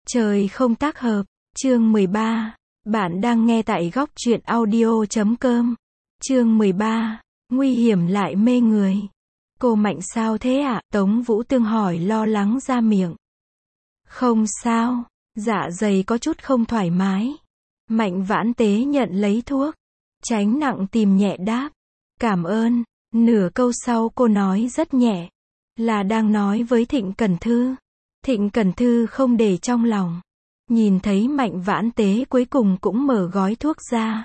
Trời không tác hợp, chương 13. Bạn đang nghe tại góc truyện audio.com. Chương 13. Nguy hiểm lại mê người. Cô Mạnh sao thế ạ? Tống Vũ Tương hỏi lo lắng ra miệng. Không sao, dạ dày có chút không thoải mái. Mạnh Vãn Tế nhận lấy thuốc. Tránh nặng tìm nhẹ đáp. Cảm ơn. Nửa câu sau cô nói rất nhẹ. Là đang nói với Thịnh Cẩn Thư. Thịnh Cẩn Thư không để trong lòng. Nhìn thấy Mạnh Vãn Tế cuối cùng cũng mở gói thuốc ra.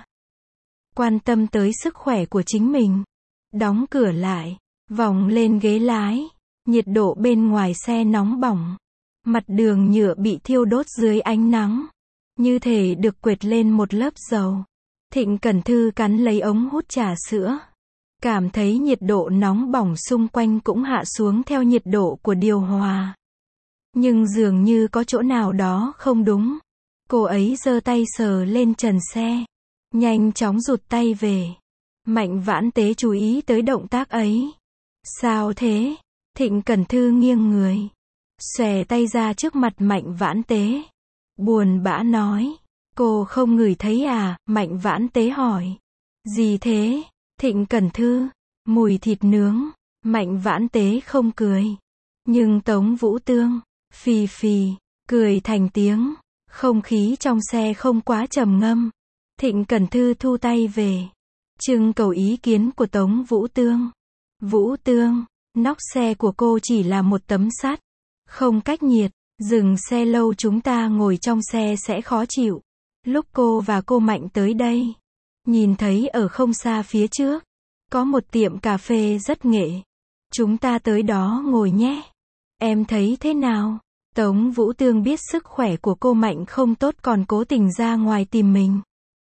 Quan tâm tới sức khỏe của chính mình. Đóng cửa lại. Vòng lên ghế lái. Nhiệt độ bên ngoài xe nóng bỏng. Mặt đường nhựa bị thiêu đốt dưới ánh nắng. Như thể được quệt lên một lớp dầu. Thịnh Cẩn Thư cắn lấy ống hút trà sữa. Cảm thấy nhiệt độ nóng bỏng xung quanh cũng hạ xuống theo nhiệt độ của điều hòa. Nhưng dường như có chỗ nào đó không đúng. Cô ấy giơ tay sờ lên trần xe. Nhanh chóng rụt tay về. Mạnh Vãn Tế chú ý tới động tác ấy. Sao thế? Thịnh Cẩn Thư nghiêng người. Xòe tay ra trước mặt Mạnh Vãn Tế. Buồn bã nói. Cô không ngửi thấy à? Mạnh Vãn Tế hỏi. Gì thế? Thịnh Cẩn Thư. Mùi thịt nướng. Mạnh Vãn Tế không cười. Nhưng Tống Vũ Tương. Phì phì. Cười thành tiếng. Không khí trong xe không quá trầm ngâm. Thịnh Cẩn Thư thu tay về. Trưng cầu ý kiến của Tống Vũ Tương. Vũ Tương. Nóc xe của cô chỉ là một tấm sắt. Không cách nhiệt. Dừng xe lâu chúng ta ngồi trong xe sẽ khó chịu. Lúc cô và cô Mạnh tới đây. Nhìn thấy ở không xa phía trước. Có một tiệm cà phê rất nghệ. Chúng ta tới đó ngồi nhé. Em thấy thế nào? Tống Vũ Tương biết sức khỏe của cô Mạnh không tốt còn cố tình ra ngoài tìm mình.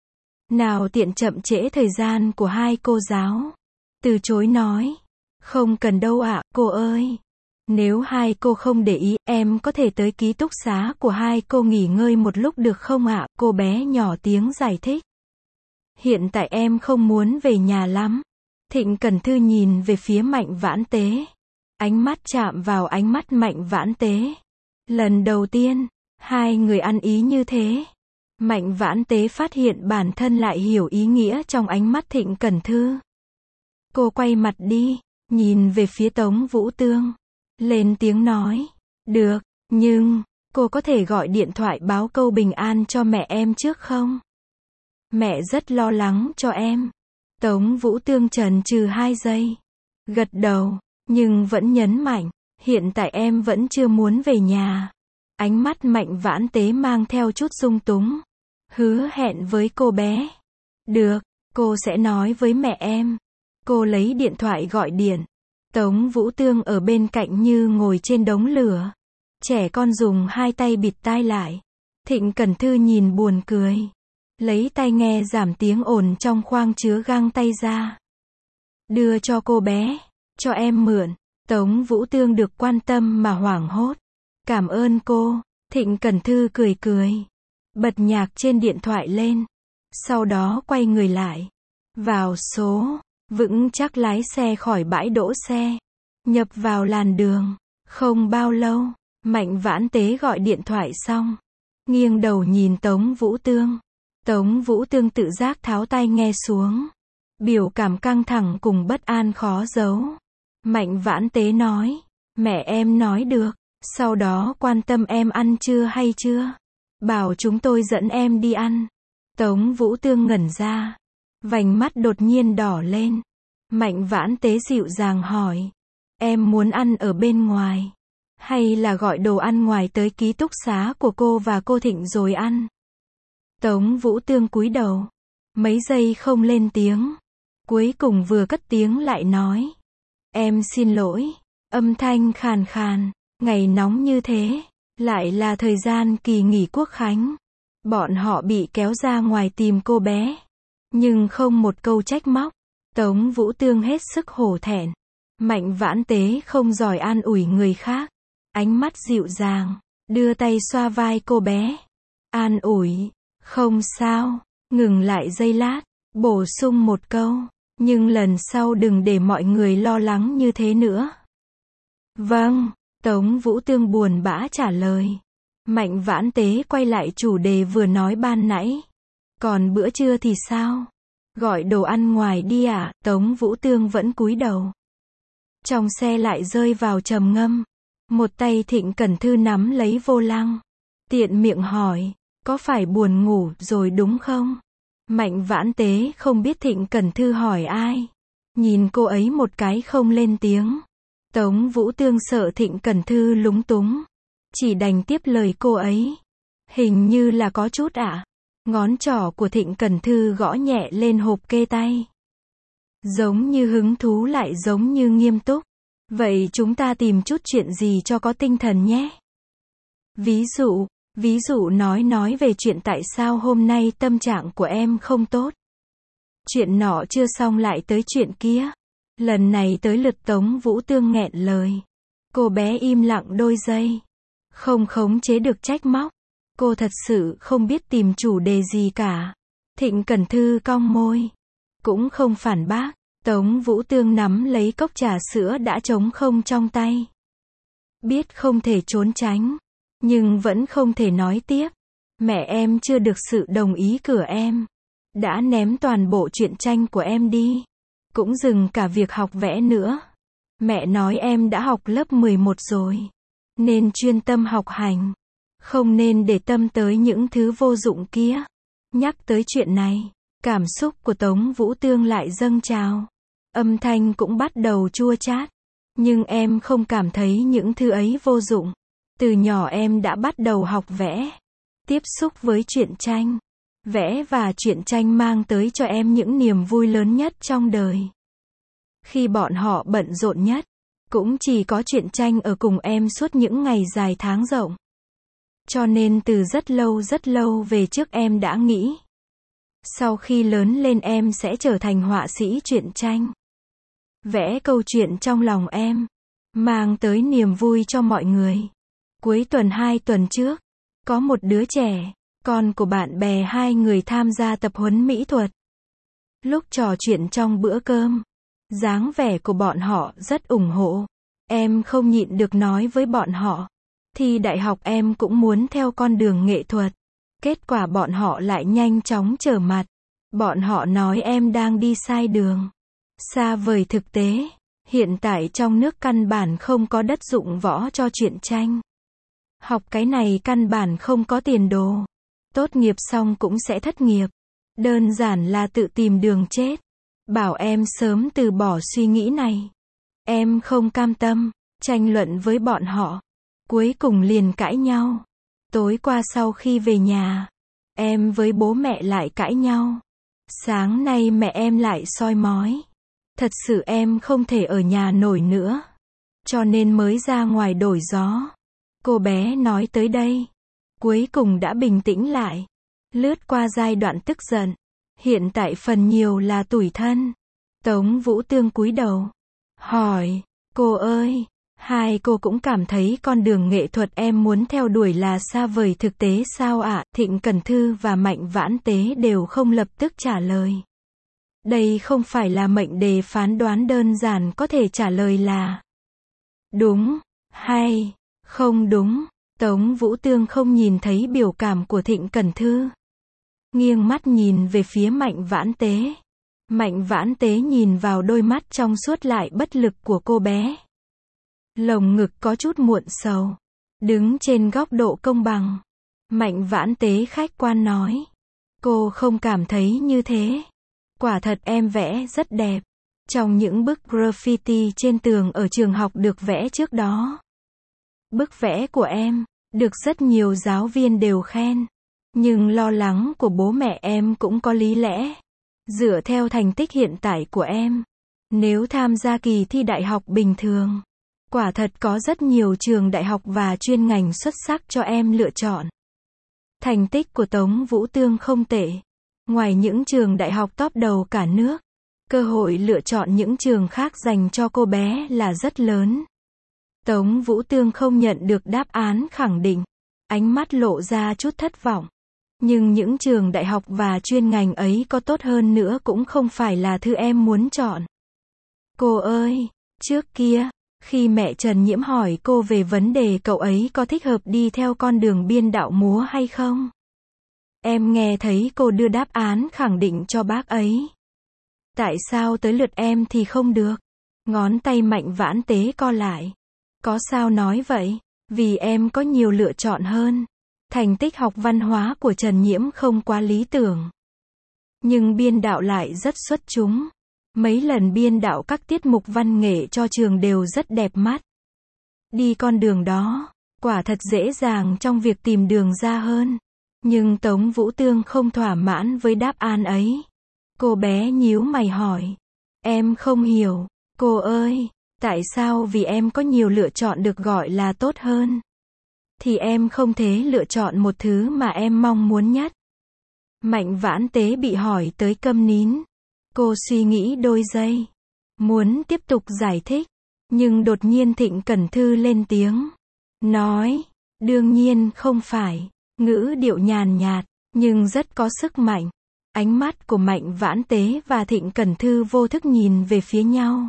Nào tiện chậm trễ thời gian của hai cô giáo. Từ chối nói. Không cần đâu ạ, cô ơi. Nếu hai cô không để ý, em có thể tới ký túc xá của hai cô nghỉ ngơi một lúc được không ạ? Cô bé nhỏ tiếng giải thích. Hiện tại em không muốn về nhà lắm. Thịnh Cẩn Thư nhìn về phía Mạnh Vãn Tế. Ánh mắt chạm vào ánh mắt Mạnh Vãn Tế. Lần đầu tiên, hai người ăn ý như thế. Mạnh Vãn Tế phát hiện bản thân lại hiểu ý nghĩa trong ánh mắt Thịnh Cẩn Thư. Cô quay mặt đi, nhìn về phía Tống Vũ Tương. Lên tiếng nói. Được, nhưng, cô có thể gọi điện thoại báo câu bình an cho mẹ em trước không? Mẹ rất lo lắng cho em. Tống Vũ Tương chần chừ 2 giây. Gật đầu, nhưng vẫn nhấn mạnh. Hiện tại em vẫn chưa muốn về nhà. Ánh mắt Mạnh Vãn Tế mang theo chút dung túng. Hứa hẹn với cô bé. Được, cô sẽ nói với mẹ em. Cô lấy điện thoại gọi điện. Tống Vũ Tương ở bên cạnh như ngồi trên đống lửa. Trẻ con dùng 2 tay bịt tai lại. Thịnh Cẩn Thư nhìn buồn cười. Lấy tai nghe giảm tiếng ồn trong khoang chứa găng tay ra. Đưa cho cô bé. Cho em mượn. Tống Vũ Tương được quan tâm mà hoảng hốt. Cảm ơn cô. Thịnh Cẩn Thư cười cười. Bật nhạc trên điện thoại lên. Sau đó quay người lại. Vào số. Vững chắc lái xe khỏi bãi đỗ xe. Nhập vào làn đường. Không bao lâu. Mạnh Vãn Tế gọi điện thoại xong. Nghiêng đầu nhìn Tống Vũ Tương. Tống Vũ Tương tự giác tháo tai nghe xuống. Biểu cảm căng thẳng cùng bất an khó giấu. Mạnh Vãn Tế nói. Mẹ em nói được. Sau đó quan tâm em ăn trưa hay chưa. Bảo chúng tôi dẫn em đi ăn. Tống Vũ Tương ngẩn ra. Vành mắt đột nhiên đỏ lên. Mạnh Vãn Tế dịu dàng hỏi. Em muốn ăn ở bên ngoài. Hay là gọi đồ ăn ngoài tới ký túc xá của cô và cô Thịnh rồi ăn. Tống Vũ Tương cúi đầu. Mấy giây không lên tiếng. Cuối cùng vừa cất tiếng lại nói. Em xin lỗi. Âm thanh khàn khàn. Ngày nóng như thế. Lại là thời gian kỳ nghỉ Quốc khánh. Bọn họ bị kéo ra ngoài tìm cô bé. Nhưng không một câu trách móc. Tống Vũ Tương hết sức hổ thẹn. Mạnh Vãn Tế không giỏi an ủi người khác. Ánh mắt dịu dàng. Đưa tay xoa vai cô bé. An ủi. Không sao. Ngừng lại giây lát. Bổ sung một câu. Nhưng lần sau đừng để mọi người lo lắng như thế nữa. Vâng. Tống Vũ Tương buồn bã trả lời. Mạnh Vãn Tế quay lại chủ đề vừa nói ban nãy. Còn bữa trưa thì sao? Gọi đồ ăn ngoài đi à? Tống Vũ Tương vẫn cúi đầu. Trong xe lại rơi vào trầm ngâm. Một tay Thịnh Cẩn Thư nắm lấy vô lăng. Tiện miệng hỏi, có phải buồn ngủ rồi đúng không? Mạnh Vãn Tế không biết Thịnh Cẩn Thư hỏi ai. Nhìn cô ấy một cái không lên tiếng. Tống Vũ Tương sợ Thịnh Cẩn Thư lúng túng. Chỉ đành tiếp lời cô ấy. Hình như là có chút ạ. Ngón trỏ của Thịnh Cẩn Thư gõ nhẹ lên hộp kê tay. Giống như hứng thú lại giống như nghiêm túc. Vậy chúng ta tìm chút chuyện gì cho có tinh thần nhé. Ví dụ nói về chuyện tại sao hôm nay tâm trạng của em không tốt. Chuyện nọ chưa xong lại tới chuyện kia. Lần này tới lượt Tống Vũ Tương nghẹn lời. Cô bé im lặng đôi giây. Không khống chế được trách móc. Cô thật sự không biết tìm chủ đề gì cả. Thịnh Cẩn Thư cong môi. Cũng không phản bác. Tống Vũ Tương nắm lấy cốc trà sữa đã trống không trong tay. Biết không thể trốn tránh. Nhưng vẫn không thể nói tiếp. Mẹ em chưa được sự đồng ý của em. Đã ném toàn bộ truyện tranh của em đi. Cũng dừng cả việc học vẽ nữa. Mẹ nói em đã học lớp 11 rồi. Nên chuyên tâm học hành. Không nên để tâm tới những thứ vô dụng kia. Nhắc tới chuyện này, cảm xúc của Tống Vũ Tương lại dâng trào. Âm thanh cũng bắt đầu chua chát. Nhưng em không cảm thấy những thứ ấy vô dụng. Từ nhỏ em đã bắt đầu học vẽ. Tiếp xúc với truyện tranh. Vẽ và truyện tranh mang tới cho em những niềm vui lớn nhất trong đời. Khi bọn họ bận rộn nhất, cũng chỉ có truyện tranh ở cùng em suốt những ngày dài tháng rộng. Cho nên từ rất lâu về trước em đã nghĩ. Sau khi lớn lên em sẽ trở thành họa sĩ truyện tranh. Vẽ câu chuyện trong lòng em. Mang tới niềm vui cho mọi người. Cuối tuần 2 tuần trước, có một đứa trẻ, con của bạn bè 2 người tham gia tập huấn mỹ thuật. Lúc trò chuyện trong bữa cơm, dáng vẻ của bọn họ rất ủng hộ. Em không nhịn được nói với bọn họ. Thi đại học em cũng muốn theo con đường nghệ thuật. Kết quả bọn họ lại nhanh chóng trở mặt. Bọn họ nói em đang đi sai đường. Xa vời thực tế. Hiện tại trong nước căn bản không có đất dụng võ cho truyện tranh. Học cái này căn bản không có tiền đồ. Tốt nghiệp xong cũng sẽ thất nghiệp. Đơn giản là tự tìm đường chết. Bảo em sớm từ bỏ suy nghĩ này. Em không cam tâm. Tranh luận với bọn họ. Cuối cùng liền cãi nhau. Tối qua sau khi về nhà, em với bố mẹ lại cãi nhau. Sáng nay mẹ em lại soi mói. Thật sự em không thể ở nhà nổi nữa. Cho nên mới ra ngoài đổi gió. Cô bé nói tới đây. Cuối cùng đã bình tĩnh lại. Lướt qua giai đoạn tức giận. Hiện tại phần nhiều là tủi thân. Tống Vũ Tương cúi đầu. Hỏi, cô ơi, hai cô cũng cảm thấy con đường nghệ thuật em muốn theo đuổi là xa vời thực tế sao ạ? Thịnh Cẩn Thư và Mạnh Vãn Tế đều không lập tức trả lời. Đây không phải là mệnh đề phán đoán đơn giản có thể trả lời là đúng, hay không đúng. Tống Vũ Tương không nhìn thấy biểu cảm của Thịnh Cẩn Thư. Nghiêng mắt nhìn về phía Mạnh Vãn Tế. Mạnh Vãn Tế nhìn vào đôi mắt trong suốt lại bất lực của cô bé. Lồng ngực có chút muộn sầu. Đứng trên góc độ công bằng. Mạnh Vãn Tế khách quan nói. Cô không cảm thấy như thế. Quả thật em vẽ rất đẹp. Trong những bức graffiti trên tường ở trường học được vẽ trước đó. Bức vẽ của em, được rất nhiều giáo viên đều khen. Nhưng lo lắng của bố mẹ em cũng có lý lẽ. Dựa theo thành tích hiện tại của em, nếu tham gia kỳ thi đại học bình thường, quả thật có rất nhiều trường đại học và chuyên ngành xuất sắc cho em lựa chọn. Thành tích của Tống Vũ Tương không tệ. Ngoài những trường đại học top đầu cả nước, cơ hội lựa chọn những trường khác dành cho cô bé là rất lớn. Tống Vũ Tương không nhận được đáp án khẳng định. Ánh mắt lộ ra chút thất vọng. Nhưng những trường đại học và chuyên ngành ấy có tốt hơn nữa cũng không phải là thứ em muốn chọn. Cô ơi, trước kia, Khi mẹ Trần Nhiễm hỏi cô về vấn đề cậu ấy có thích hợp đi theo con đường biên đạo múa hay không, em nghe thấy cô đưa đáp án khẳng định cho bác ấy. Tại sao tới lượt em thì không được? Ngón tay Mạnh Vãn Tế co lại. Có sao nói vậy? Vì em có nhiều lựa chọn hơn. Thành tích học văn hóa của Trần Nhiễm không quá lý tưởng, nhưng biên đạo lại rất xuất chúng. Mấy lần biên đạo các tiết mục văn nghệ cho trường đều rất đẹp mắt. Đi con đường đó, quả thật dễ dàng trong việc tìm đường ra hơn. Nhưng Tống Vũ Tương không thỏa mãn với đáp án ấy. Cô bé nhíu mày hỏi. Em không hiểu, cô ơi, tại sao vì em có nhiều lựa chọn được gọi là tốt hơn, thì em không thể lựa chọn một thứ mà em mong muốn nhất? Mạnh Vãn Tế bị hỏi tới câm nín. Cô suy nghĩ đôi giây, muốn tiếp tục giải thích, nhưng đột nhiên Thịnh Cẩn Thư lên tiếng. Nói, đương nhiên không phải, ngữ điệu nhàn nhạt, nhưng rất có sức mạnh. Ánh mắt của Mạnh Vãn Tế và Thịnh Cẩn Thư vô thức nhìn về phía nhau.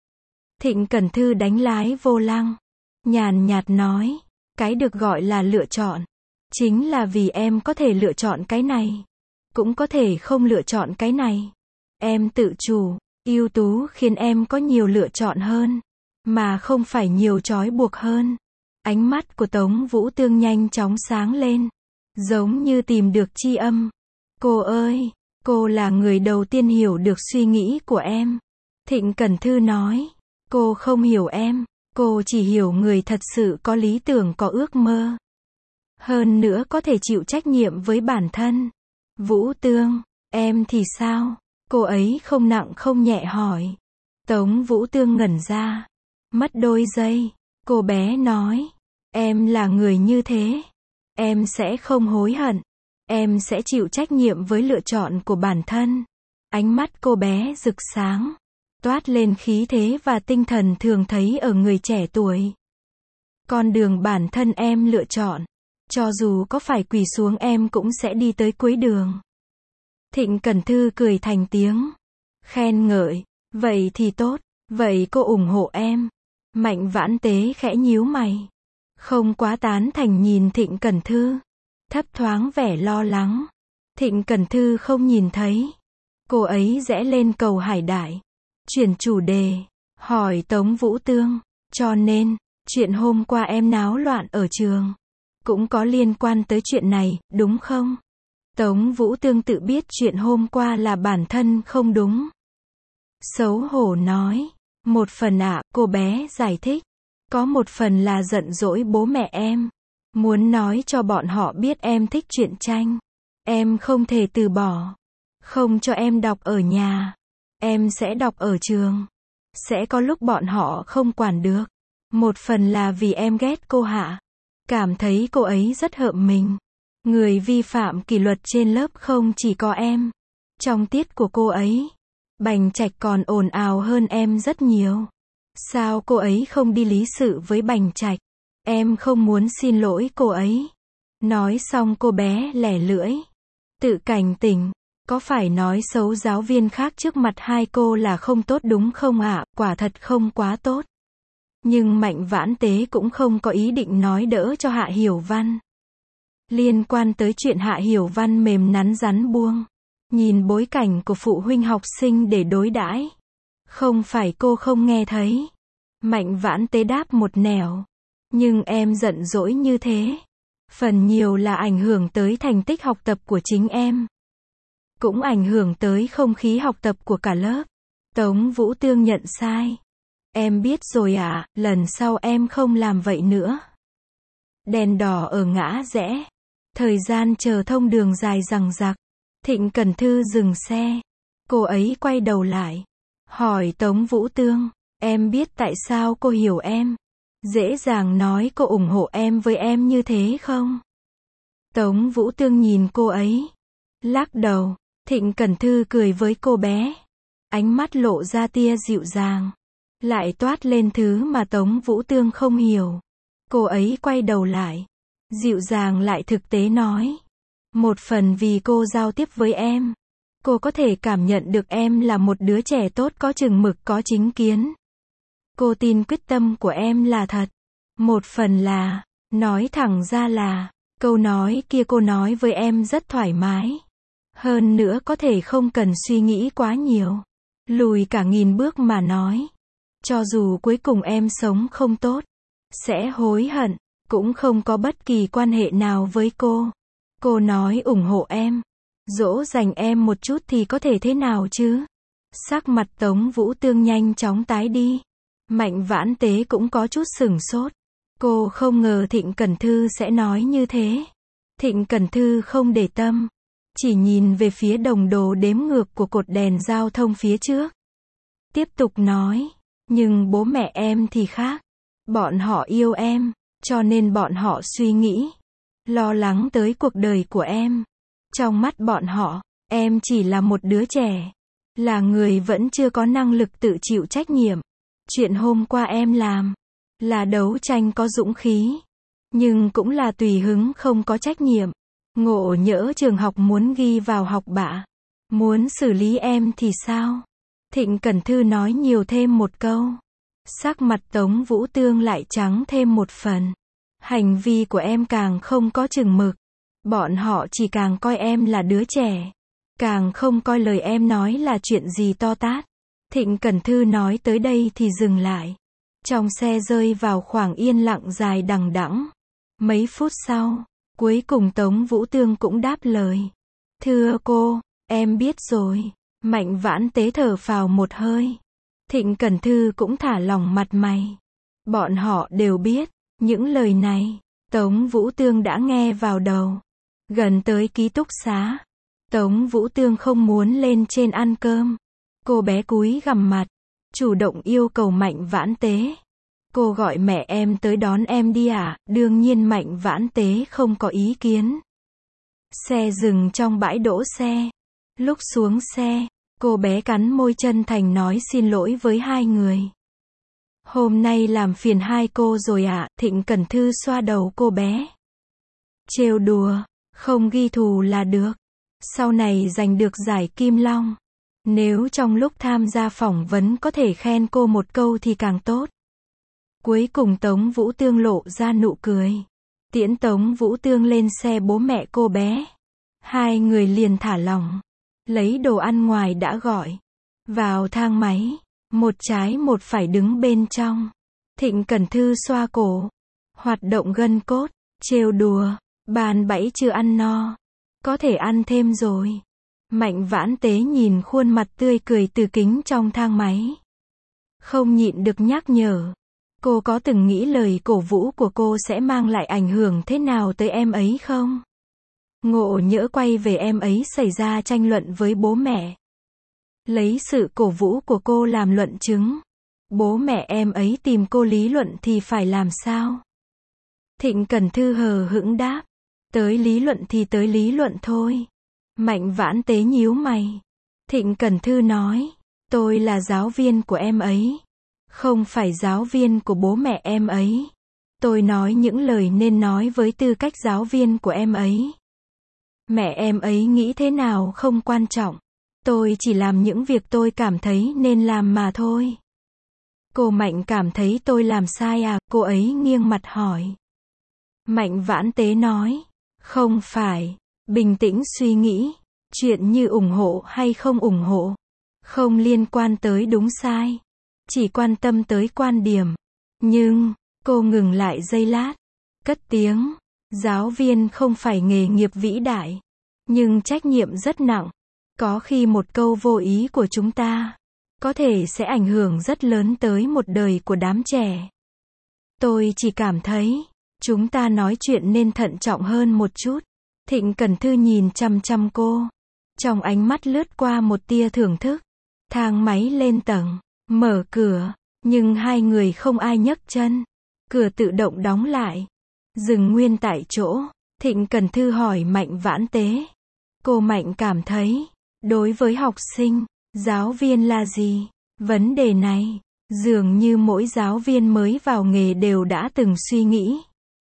Thịnh Cẩn Thư đánh lái vô lăng, nhàn nhạt nói, cái được gọi là lựa chọn, chính là vì em có thể lựa chọn cái này, cũng có thể không lựa chọn cái này. Em tự chủ, ưu tú khiến em có nhiều lựa chọn hơn, mà không phải nhiều trói buộc hơn. Ánh mắt của Tống Vũ Tương nhanh chóng sáng lên, giống như tìm được tri âm. Cô ơi, cô là người đầu tiên hiểu được suy nghĩ của em. Thịnh Cẩn Thư nói, cô không hiểu em, cô chỉ hiểu người thật sự có lý tưởng, có ước mơ. Hơn nữa có thể chịu trách nhiệm với bản thân. Vũ Tương, em thì sao? Cô ấy không nặng không nhẹ hỏi. Tống Vũ Tương ngẩn ra, mất đôi giây. Cô bé nói, em là người như thế, em sẽ không hối hận, em sẽ chịu trách nhiệm với lựa chọn của bản thân. Ánh mắt cô bé rực sáng, toát lên khí thế và tinh thần thường thấy ở người trẻ tuổi. Con đường bản thân em lựa chọn, cho dù có phải quỳ xuống em cũng sẽ đi tới cuối đường. Thịnh Cẩn Thư cười thành tiếng, khen ngợi, vậy thì tốt, vậy cô ủng hộ em. Mạnh Vãn Tế khẽ nhíu mày, không quá tán thành nhìn Thịnh Cẩn Thư, thấp thoáng vẻ lo lắng. Thịnh Cẩn Thư không nhìn thấy. Cô ấy rẽ lên cầu Hải Đại, chuyển chủ đề, hỏi Tống Vũ Tương, cho nên, chuyện hôm qua em náo loạn ở trường, cũng có liên quan tới chuyện này, đúng không? Tống Vũ Tương tự biết chuyện hôm qua là bản thân không đúng. Xấu hổ nói, một phần ạ, cô bé giải thích. Có một phần là giận dỗi bố mẹ em. Muốn nói cho bọn họ biết em thích truyện tranh. Em không thể từ bỏ. Không cho em đọc ở nhà. Em sẽ đọc ở trường. Sẽ có lúc bọn họ không quản được. Một phần là vì em ghét cô Hạ. Cảm thấy cô ấy rất hợm mình. Người vi phạm kỷ luật trên lớp không chỉ có em. Trong tiết của cô ấy, Bành Trạch còn ồn ào hơn em rất nhiều. Sao cô ấy không đi lý sự với Bành Trạch? Em không muốn xin lỗi cô ấy. Nói xong cô bé lẻ lưỡi, tự cảnh tỉnh. Có phải nói xấu giáo viên khác trước mặt hai cô là không tốt đúng không ạ? Quả thật không quá tốt. Nhưng Mạnh Vãn Tế cũng không có ý định nói đỡ cho Hạ Hiểu Văn. Liên quan tới chuyện Hạ Hiểu Văn mềm nắn rắn buông, nhìn bối cảnh của phụ huynh học sinh để đối đãi. Không phải cô không nghe thấy. Mạnh Vãn Tế đáp một nẻo. Nhưng em giận dỗi như thế, phần nhiều là ảnh hưởng tới thành tích học tập của chính em. Cũng ảnh hưởng tới không khí học tập của cả lớp. Tống Vũ Tương nhận sai. Em biết rồi ạ, lần sau em không làm vậy nữa. Đèn đỏ ở ngã rẽ. Thời gian chờ thông đường dài dằng dặc. Thịnh Cẩn Thư dừng xe. Cô ấy quay đầu lại, hỏi Tống Vũ Tương, em biết tại sao cô hiểu em? Dễ dàng nói cô ủng hộ em với em như thế không? Tống Vũ Tương nhìn cô ấy, lắc đầu. Thịnh Cẩn Thư cười với cô bé. Ánh mắt lộ ra tia dịu dàng, lại toát lên thứ mà Tống Vũ Tương không hiểu. Cô ấy quay đầu lại, dịu dàng lại thực tế nói. Một phần vì cô giao tiếp với em. Cô có thể cảm nhận được em là một đứa trẻ tốt, có chừng mực, có chính kiến. Cô tin quyết tâm của em là thật. Một phần là, nói thẳng ra là, câu nói kia cô nói với em rất thoải mái. Hơn nữa có thể không cần suy nghĩ quá nhiều. Lùi cả 1000 bước mà nói. Cho dù cuối cùng em sống không tốt, sẽ hối hận, cũng không có bất kỳ quan hệ nào với cô. Cô nói ủng hộ em, dỗ dành em một chút thì có thể thế nào chứ? Sắc mặt Tống Vũ Tương nhanh chóng tái đi. Mạnh Vãn Tế cũng có chút sửng sốt. Cô không ngờ Thịnh Cẩn Thư sẽ nói như thế. Thịnh Cẩn Thư không để tâm, chỉ nhìn về phía đồng đồ đếm ngược của cột đèn giao thông phía trước. Tiếp tục nói, nhưng bố mẹ em thì khác. Bọn họ yêu em, cho nên bọn họ suy nghĩ, lo lắng tới cuộc đời của em. Trong mắt bọn họ, em chỉ là một đứa trẻ, là người vẫn chưa có năng lực tự chịu trách nhiệm. Chuyện hôm qua em làm, là đấu tranh có dũng khí, nhưng cũng là tùy hứng không có trách nhiệm. Ngộ nhỡ trường học muốn ghi vào học bạ, muốn xử lý em thì sao? Thịnh Cẩn Thư nói nhiều thêm một câu. Sắc mặt Tống Vũ Tương lại trắng thêm một phần. Hành vi của em càng không có chừng mực. Bọn họ chỉ càng coi em là đứa trẻ, càng không coi lời em nói là chuyện gì to tát. Thịnh Cẩn Thư nói tới đây thì dừng lại. Trong xe rơi vào khoảng yên lặng dài đằng đẵng. Mấy phút sau, cuối cùng Tống Vũ Tương cũng đáp lời. Thưa cô, em biết rồi. Mạnh Vãn Tế thở phào một hơi. Thịnh Cẩn Thư cũng thả lỏng mặt mày. Bọn họ đều biết, những lời này, Tống Vũ Tương đã nghe vào đầu. Gần tới ký túc xá, Tống Vũ Tương không muốn lên trên ăn cơm. Cô bé cúi gằm mặt, chủ động yêu cầu Mạnh Vãn Tế. Cô gọi mẹ em tới đón em đi à? Đương nhiên Mạnh Vãn Tế không có ý kiến. Xe dừng trong bãi đỗ xe. Lúc xuống xe, cô bé cắn môi chân thành nói xin lỗi với hai người. Hôm nay làm phiền hai cô rồi ạ. Thịnh Cẩn Thư xoa đầu cô bé. Trêu đùa, không ghi thù là được. Sau này giành được giải Kim Long, nếu trong lúc tham gia phỏng vấn có thể khen cô một câu thì càng tốt. Cuối cùng Tống Vũ Tương lộ ra nụ cười. Tiễn Tống Vũ Tương lên xe bố mẹ cô bé. Hai người liền thả lỏng, lấy đồ ăn ngoài đã gọi. Vào thang máy, một trái một phải đứng bên trong. Thịnh Cẩn Thư xoa cổ, hoạt động gân cốt, trêu đùa, bàn bẫy chưa ăn no, có thể ăn thêm rồi. Mạnh Vãn Tế nhìn khuôn mặt tươi cười từ kính trong thang máy, không nhịn được nhắc nhở. Cô có từng nghĩ lời cổ vũ của cô sẽ mang lại ảnh hưởng thế nào tới em ấy không? Ngộ nhỡ quay về em ấy xảy ra tranh luận với bố mẹ, lấy sự cổ vũ của cô làm luận chứng, bố mẹ em ấy tìm cô lý luận thì phải làm sao? Thịnh Cẩn Thư hờ hững đáp, tới lý luận thì tới lý luận thôi. Mạnh Vãn Tế nhíu mày. Thịnh Cẩn Thư nói, tôi là giáo viên của em ấy, không phải giáo viên của bố mẹ em ấy. Tôi nói những lời nên nói với tư cách giáo viên của em ấy. Mẹ em ấy nghĩ thế nào không quan trọng. Tôi chỉ làm những việc tôi cảm thấy nên làm mà thôi. Cô Mạnh cảm thấy tôi làm sai à? Cô ấy nghiêng mặt hỏi. Mạnh Vãn Tế nói, không phải. Bình tĩnh suy nghĩ, chuyện như ủng hộ hay không ủng hộ, không liên quan tới đúng sai, chỉ quan tâm tới quan điểm. Nhưng, cô ngừng lại giây lát, cất tiếng, giáo viên không phải nghề nghiệp vĩ đại, nhưng trách nhiệm rất nặng. Có khi một câu vô ý của chúng ta, có thể sẽ ảnh hưởng rất lớn tới một đời của đám trẻ. Tôi chỉ cảm thấy, chúng ta nói chuyện nên thận trọng hơn một chút. Thịnh Cẩn Thư nhìn chăm chăm cô. Trong ánh mắt lướt qua một tia thưởng thức. Thang máy lên tầng, mở cửa, nhưng hai người không ai nhấc chân. Cửa tự động đóng lại. Dừng nguyên tại chỗ, Thịnh Cẩn Thư hỏi Mạnh Vãn Tế. Cô Mạnh cảm thấy, đối với học sinh, giáo viên là gì? Vấn đề này, dường như mỗi giáo viên mới vào nghề đều đã từng suy nghĩ.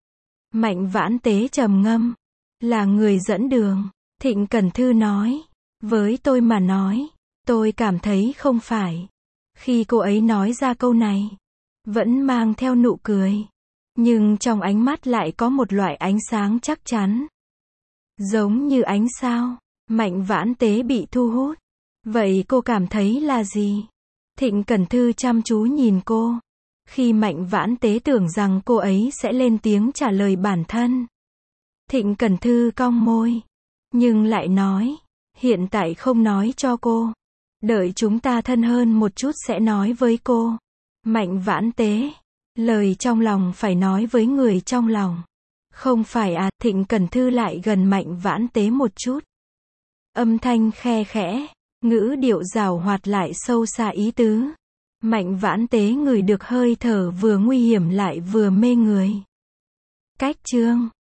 Mạnh Vãn Tế trầm ngâm. Là người dẫn đường. Thịnh Cẩn Thư nói. Với tôi mà nói, tôi cảm thấy không phải. Khi cô ấy nói ra câu này, vẫn mang theo nụ cười. Nhưng trong ánh mắt lại có một loại ánh sáng chắc chắn. Giống như ánh sao. Mạnh Vãn Tế bị thu hút. Vậy cô cảm thấy là gì? Thịnh Cẩn Thư chăm chú nhìn cô. Khi Mạnh Vãn Tế tưởng rằng cô ấy sẽ lên tiếng trả lời bản thân. Thịnh Cẩn Thư cong môi. Nhưng lại nói. Hiện tại không nói cho cô. Đợi chúng ta thân hơn một chút sẽ nói với cô. Mạnh Vãn Tế. Lời trong lòng phải nói với người trong lòng. Không phải à, Thịnh Cẩn Thư lại gần Mạnh Vãn Tế một chút. Âm thanh khe khẽ, ngữ điệu giảo hoạt lại sâu xa ý tứ. Mạnh Vãn Tế ngửi được hơi thở vừa nguy hiểm lại vừa mê người. Cách chương